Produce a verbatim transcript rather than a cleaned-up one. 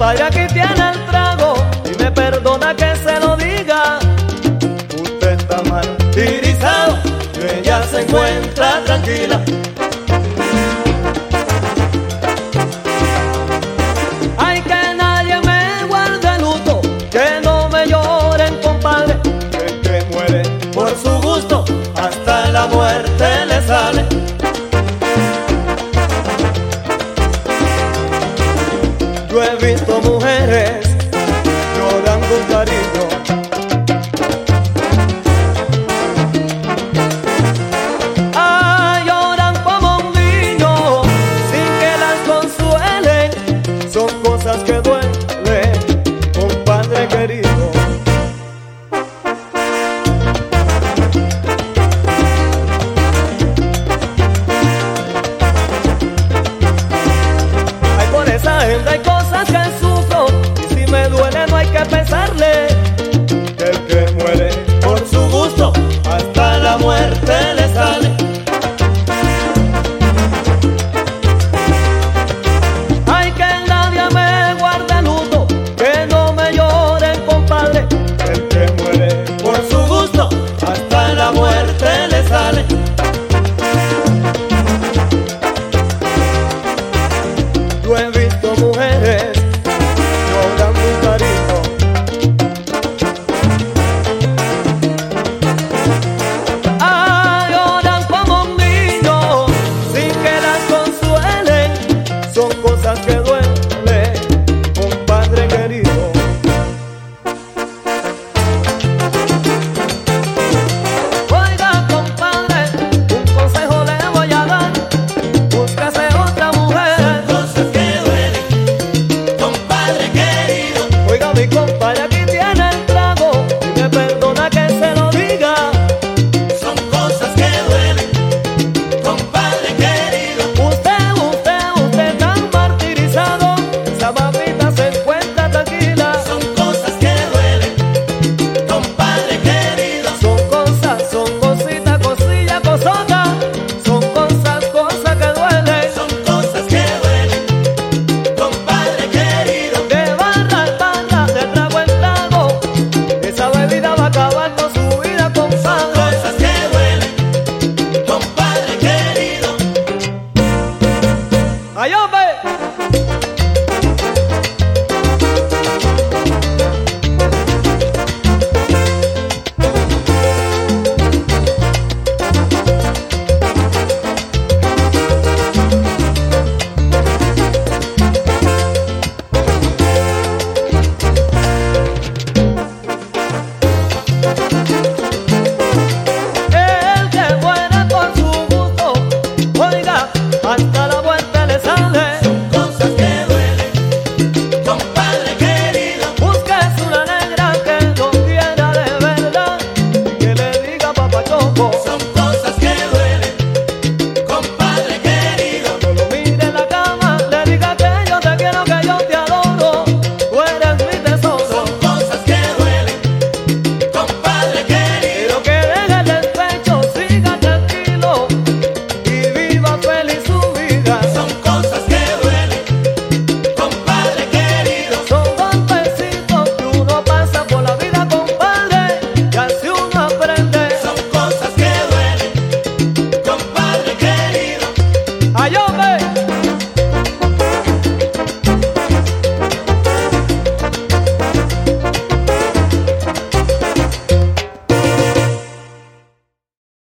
compadre, aquí tiene el trago y me perdona que se lo diga. Usted está martirizado y ella se encuentra tranquila. Ay, que nadie me guarde luto, que no me lloren, compadre, que el que muere por su gusto hasta la muerte le sale. Yo he visto mujeres llorando un cariño, ah, lloran como un niño sin que las consuelen. Son cosas que duelen, compadre querido. Ay, por esa gente hay cosas que sufro y si me duele no hay que pensarle. El que muere por su gusto hasta la muerte le sale. Ay, que nadie me guarde luto, que no me lloren, compadre, el que muere por su gusto hasta la muerte le sale. Yo he visto mujeres llorando un cariño, ah, lloran como un niño sin que las consuelen. Son cosas que duelen, compadre querido. Oiga, compadre, un consejo le voy a dar: búscase otra mujer. Cosas que duelen, compadre querido. Oiga, mi compadre, aquí tiene el trago y me perdona que se lo diga. Son cosas que duelen, compadre querido. Usted, usted, usted tan martirizado, esa mamita se encuentra tranquila. Son cosas que duelen, compadre querido. Son cosas, son cositas, cosillas, cosotas. Son cosas, cosas que duelen. Son cosas que duelen, compadre querido. De barra en barra, de trago en trago, esa bebida va a acabar con su vida, compadre. Cosas que duelen, compadre querido. ¡Ay, hombre!